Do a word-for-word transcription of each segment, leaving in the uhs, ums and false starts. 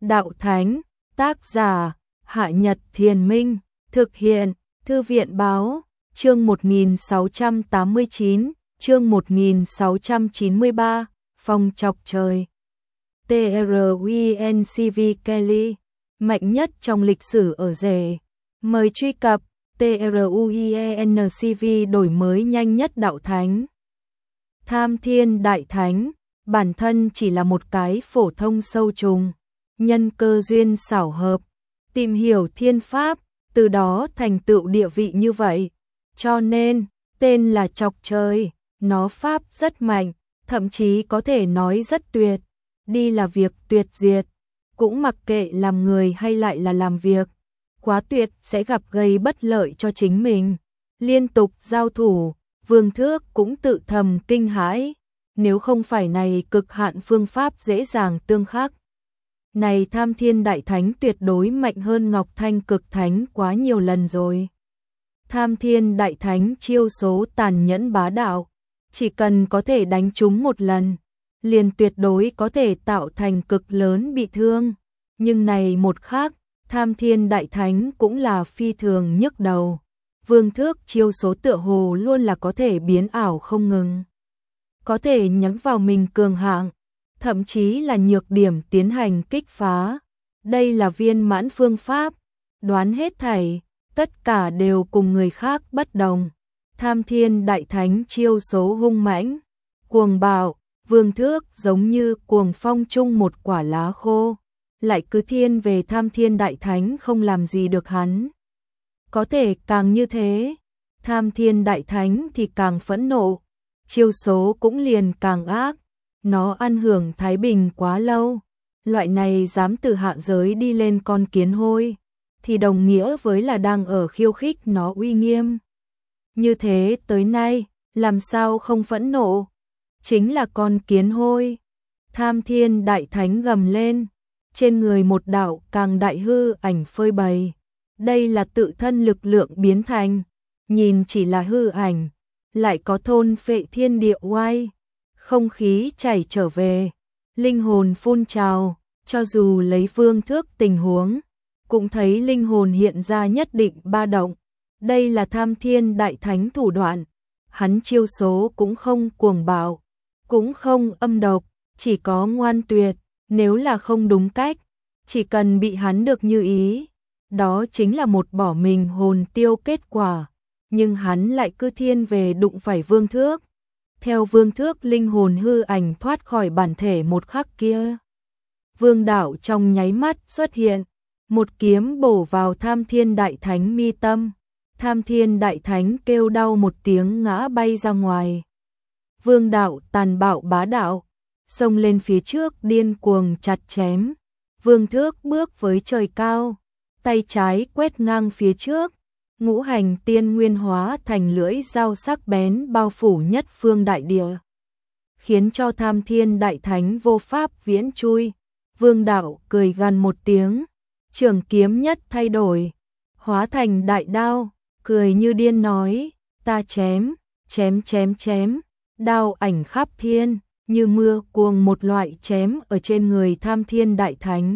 Đạo Thánh, tác giả, Hạ Nhật Thiền Minh, thực hiện, Thư viện Báo, chương một nghìn sáu trăm tám mươi chín, chương một nghìn sáu trăm chín mươi ba, Phòng Chọc Trời. tê rờ u en xê vê Kelly, mạnh nhất trong lịch sử ở rể. Mời truy cập tê rờ u en xê vê đổi mới nhanh nhất Đạo Thánh. Tham Thiên Đại Thánh, bản thân chỉ là một cái phổ thông sâu trùng, nhân cơ duyên xảo hợp, tìm hiểu thiên pháp, từ đó thành tựu địa vị như vậy. Cho nên, tên là Chọc Trời, nó pháp rất mạnh, thậm chí có thể nói rất tuyệt. Đi là việc tuyệt diệt, cũng mặc kệ làm người hay lại là làm việc. Quá tuyệt sẽ gặp gây bất lợi cho chính mình. Liên tục giao thủ, Vương Thước cũng tự thầm kinh hãi. Nếu không phải này cực hạn phương pháp dễ dàng tương khắc. Này Tham Thiên Đại Thánh tuyệt đối mạnh hơn Ngọc Thanh Cực Thánh quá nhiều lần rồi. Tham Thiên Đại Thánh chiêu số tàn nhẫn bá đạo, chỉ cần có thể đánh trúng một lần, liền tuyệt đối có thể tạo thành cực lớn bị thương. Nhưng này một khác, Tham Thiên Đại Thánh cũng là phi thường nhức đầu. Vương Thước chiêu số tựa hồ luôn là có thể biến ảo không ngừng. Có thể nhắm vào mình cường hạng, thậm chí là nhược điểm tiến hành kích phá. Đây là viên mãn phương pháp, đoán hết thảy, tất cả đều cùng người khác bất đồng. Tham Thiên Đại Thánh chiêu số hung mãnh, cuồng bạo, Vương Thước giống như cuồng phong chung một quả lá khô, lại cứ thiên về Tham Thiên Đại Thánh không làm gì được hắn. Có thể càng như thế, Tham Thiên Đại Thánh thì càng phẫn nộ, chiêu số cũng liền càng ác. Nó ăn hưởng thái bình quá lâu, loại này dám từ hạ giới đi lên con kiến hôi, thì đồng nghĩa với là đang ở khiêu khích nó uy nghiêm. Như thế tới nay, làm sao không phẫn nộ? Chính là con kiến hôi. Tham Thiên Đại Thánh gầm lên, trên người một đạo càng đại hư ảnh phơi bày. Đây là tự thân lực lượng biến thành, nhìn chỉ là hư ảnh, lại có thôn phệ thiên địa oai. Không khí chảy trở về, linh hồn phun trào, cho dù lấy Vương Thước tình huống, cũng thấy linh hồn hiện ra nhất định ba động. Đây là Tham Thiên Đại Thánh thủ đoạn, hắn chiêu số cũng không cuồng bạo, cũng không âm độc, chỉ có ngoan tuyệt. Nếu là không đúng cách, chỉ cần bị hắn được như ý, đó chính là một bỏ mình hồn tiêu kết quả. Nhưng hắn lại cứ thiên về đụng phải Vương Thước. Theo Vương Thước linh hồn hư ảnh thoát khỏi bản thể một khắc kia, Vương đạo trong nháy mắt xuất hiện, một kiếm bổ vào Tham Thiên Đại Thánh mi tâm. Tham Thiên Đại Thánh kêu đau một tiếng ngã bay ra ngoài. Vương đạo tàn bạo bá đạo, xông lên phía trước điên cuồng chặt chém. Vương Thước bước với trời cao, tay trái quét ngang phía trước, ngũ hành tiên nguyên hóa thành lưỡi dao sắc bén bao phủ nhất phương đại địa, khiến cho Tham Thiên Đại Thánh vô pháp viễn chui. Vương đạo cười gằn một tiếng, trường kiếm nhất thay đổi, hóa thành đại đao, cười như điên nói, ta chém, chém chém chém, đao ảnh khắp thiên, như mưa cuồng một loại chém ở trên người Tham Thiên Đại Thánh.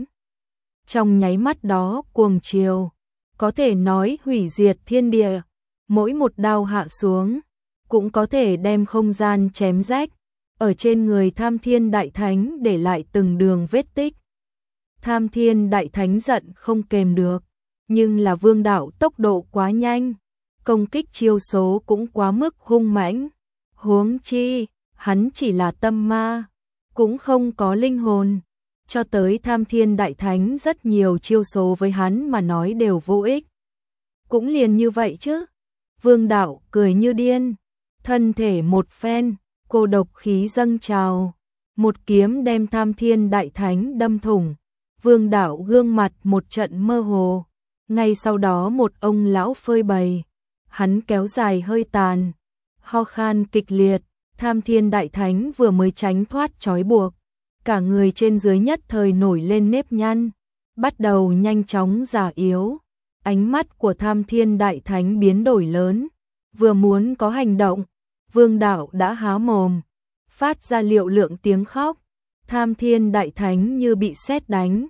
Trong nháy mắt đó cuồng chiều, có thể nói hủy diệt thiên địa, mỗi một đao hạ xuống, cũng có thể đem không gian chém rách, ở trên người Tham Thiên Đại Thánh để lại từng đường vết tích. Tham Thiên Đại Thánh giận không kềm được, nhưng là Vương đạo tốc độ quá nhanh, công kích chiêu số cũng quá mức hung mãnh. Huống chi, hắn chỉ là tâm ma, cũng không có linh hồn. Cho tới Tham Thiên Đại Thánh rất nhiều chiêu số với hắn mà nói đều vô ích. Cũng liền như vậy chứ. Vương đạo cười như điên, thân thể một phen, cô độc khí dâng trào, một kiếm đem Tham Thiên Đại Thánh đâm thủng. Vương đạo gương mặt một trận mơ hồ, ngay sau đó một ông lão phơi bày, hắn kéo dài hơi tàn, ho khan kịch liệt. Tham Thiên Đại Thánh vừa mới tránh thoát trói buộc, cả người trên dưới nhất thời nổi lên nếp nhăn, bắt đầu nhanh chóng già yếu. Ánh mắt của Tham Thiên Đại Thánh biến đổi lớn, vừa muốn có hành động, Vương đạo đã há mồm, phát ra liệu lượng tiếng khóc. Tham Thiên Đại Thánh như bị sét đánh,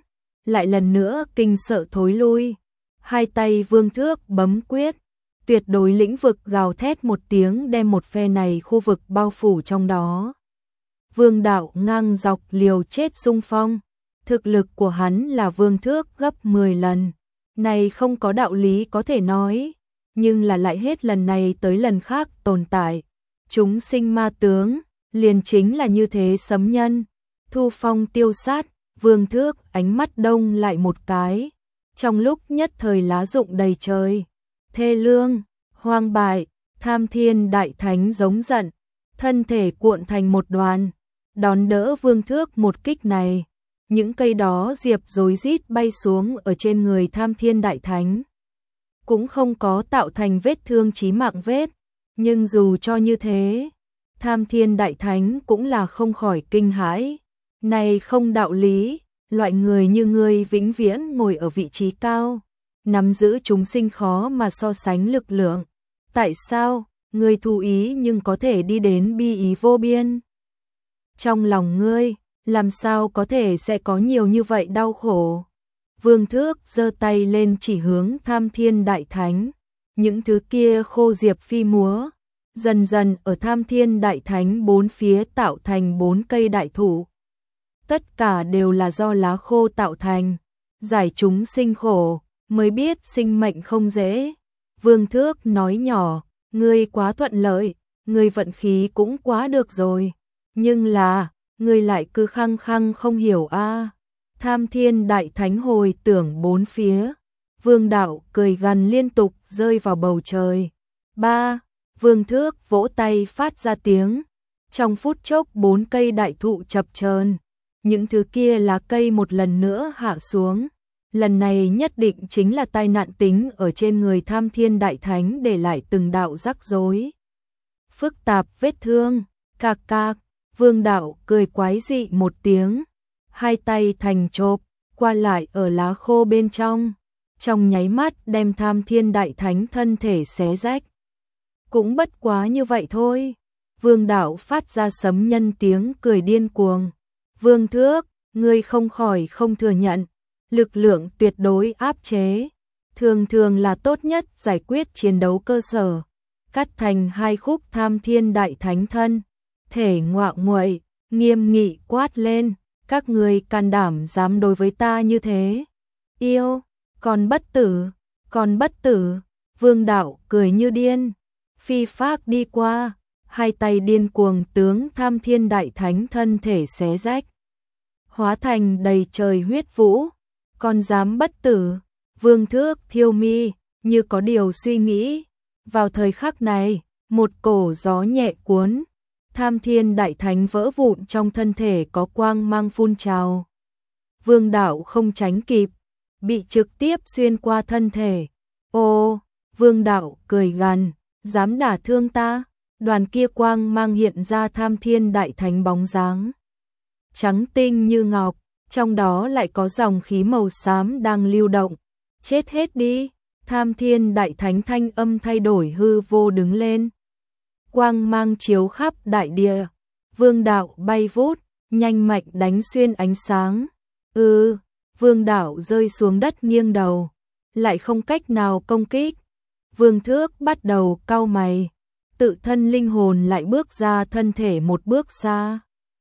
lại lần nữa kinh sợ thối lui. Hai tay Vương Thước bấm quyết, tuyệt đối lĩnh vực gào thét một tiếng đem một phe này khu vực bao phủ trong đó. Vương Đạo ngang dọc liều chết xung phong, thực lực của hắn là Vương Thước gấp mười lần, này không có đạo lý có thể nói, nhưng là lại hết lần này tới lần khác tồn tại. Chúng sinh ma tướng, liền chính là như thế sấm nhân, thu phong tiêu sát, Vương Thước ánh mắt đông lại một cái, trong lúc nhất thời lá rụng đầy trời. Thê lương, hoang bại, Tham Thiên Đại Thánh giống giận, thân thể cuộn thành một đoàn, đón đỡ Vương Thước một kích này. Những cây đó diệp rối rít bay xuống ở trên người Tham Thiên Đại Thánh, cũng không có tạo thành vết thương chí mạng vết, nhưng dù cho như thế, Tham Thiên Đại Thánh cũng là không khỏi kinh hãi. Này không đạo lý, loại người như ngươi vĩnh viễn ngồi ở vị trí cao, nắm giữ chúng sinh khó mà so sánh lực lượng. Tại sao, ngươi thu ý nhưng có thể đi đến bi ý vô biên? Trong lòng ngươi, làm sao có thể sẽ có nhiều như vậy đau khổ? Vương Thước giơ tay lên chỉ hướng Tham Thiên Đại Thánh, những thứ kia khô diệp phi múa, dần dần ở Tham Thiên Đại Thánh bốn phía tạo thành bốn cây đại thụ. Tất cả đều là do lá khô tạo thành, giải chúng sinh khổ, mới biết sinh mệnh không dễ. Vương Thước nói nhỏ, ngươi quá thuận lợi, ngươi vận khí cũng quá được rồi, nhưng là, ngươi lại cứ khăng khăng không hiểu a. À. Tham Thiên Đại Thánh hồi tưởng bốn phía, Vương Đạo cười gằn liên tục rơi vào bầu trời. Ba, Vương Thước vỗ tay phát ra tiếng, trong phút chốc bốn cây đại thụ chập chờn, những thứ kia lá cây một lần nữa hạ xuống. Lần này nhất định chính là tai nạn tính ở trên người Tham Thiên Đại Thánh để lại từng đạo rắc rối phức tạp vết thương. Cạc cạc, Vương Đạo cười quái dị một tiếng, hai tay thành chộp, qua lại ở lá khô bên trong, trong nháy mắt đem Tham Thiên Đại Thánh thân thể xé rách. Cũng bất quá như vậy thôi. Vương Đạo phát ra sấm nhân tiếng cười điên cuồng. Vương Thước, ngươi không khỏi không thừa nhận, lực lượng tuyệt đối áp chế, thường thường là tốt nhất giải quyết chiến đấu cơ sở. Cắt thành hai khúc Tham Thiên Đại Thánh thân thể ngoạ nguậy, nghiêm nghị quát lên, các ngươi can đảm dám đối với ta như thế? Yêu, còn bất tử, còn bất tử. Vương Đạo cười như điên, phi phác đi qua, hai tay điên cuồng tướng Tham Thiên Đại Thánh thân thể xé rách, hóa thành đầy trời huyết vũ. Còn dám bất tử? Vương Thước thiêu mi, như có điều suy nghĩ. Vào thời khắc này, một cổ gió nhẹ cuốn, Tham Thiên Đại Thánh vỡ vụn trong thân thể có quang mang phun trào. Vương Đạo không tránh kịp, bị trực tiếp xuyên qua thân thể. Ô, Vương Đạo cười gằn, dám đả thương ta? Đoàn kia quang mang hiện ra Tham Thiên Đại Thánh bóng dáng, trắng tinh như ngọc, trong đó lại có dòng khí màu xám đang lưu động. Chết hết đi! Tham Thiên Đại Thánh thanh âm thay đổi hư vô đứng lên. Quang mang chiếu khắp đại địa, Vương Đạo bay vút, nhanh mạnh đánh xuyên ánh sáng. Ừ, Vương Đạo rơi xuống đất nghiêng đầu, lại không cách nào công kích. Vương Thước bắt đầu cau mày, tự thân linh hồn lại bước ra thân thể một bước xa.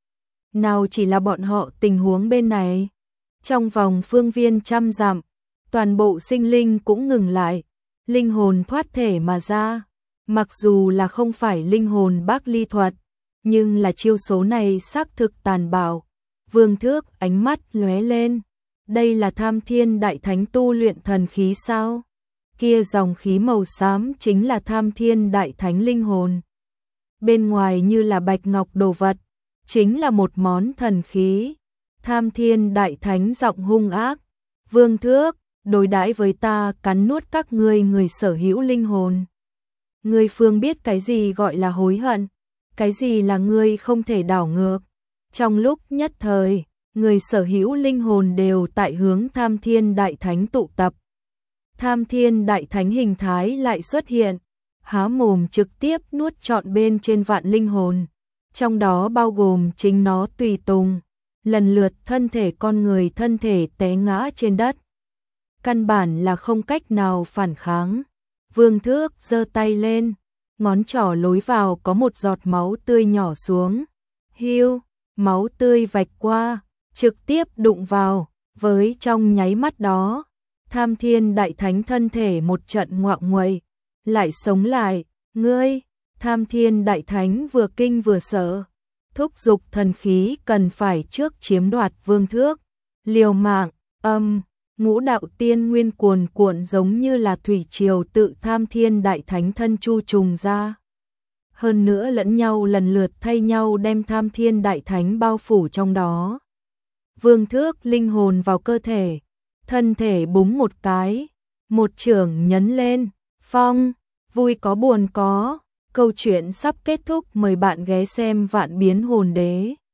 Nào chỉ là bọn họ tình huống bên này, trong vòng phương viên trăm dặm, toàn bộ sinh linh cũng ngừng lại, linh hồn thoát thể mà ra. Mặc dù là không phải linh hồn bác ly thuật, nhưng là chiêu số này xác thực tàn bạo. Vương Thước ánh mắt lóe lên, đây là Tham Thiên Đại Thánh tu luyện thần khí sao? Kia dòng khí màu xám chính là Tham Thiên Đại Thánh linh hồn. Bên ngoài như là bạch ngọc đồ vật, chính là một món thần khí. Tham Thiên Đại Thánh giọng hung ác, Vương Thước, đối đãi với ta cắn nuốt các ngươi người sở hữu linh hồn. Ngươi phương biết cái gì gọi là hối hận, cái gì là ngươi không thể đảo ngược. Trong lúc nhất thời, người sở hữu linh hồn đều tại hướng Tham Thiên Đại Thánh tụ tập. Tham Thiên Đại Thánh hình thái lại xuất hiện, há mồm trực tiếp nuốt trọn bên trên vạn linh hồn, trong đó bao gồm chính nó tùy tùng. lần lượt thân thể con người thân thể té ngã trên đất. Căn bản là không cách nào phản kháng. Vương Thước giơ tay lên, ngón trỏ lối vào có một giọt máu tươi nhỏ xuống. Hiu, máu tươi vạch qua, trực tiếp đụng vào, với trong nháy mắt đó, Tham Thiên Đại Thánh thân thể một trận ngoạng nguậy, lại sống lại. Ngươi, Tham Thiên Đại Thánh vừa kinh vừa sợ, thúc giục thần khí cần phải trước chiếm đoạt Vương Thước, liều mạng. Âm, ngũ đạo tiên nguyên cuồn cuộn giống như là thủy triều tự Tham Thiên Đại Thánh thân chu trùng ra. Hơn nữa lẫn nhau lần lượt thay nhau đem Tham Thiên Đại Thánh bao phủ trong đó. Vương Thước linh hồn vào cơ thể, thân thể búng một cái, một chưởng nhấn lên, phong, vui có buồn có. Câu chuyện sắp kết thúc, mời bạn ghé xem Vạn Biến Hồn Đế.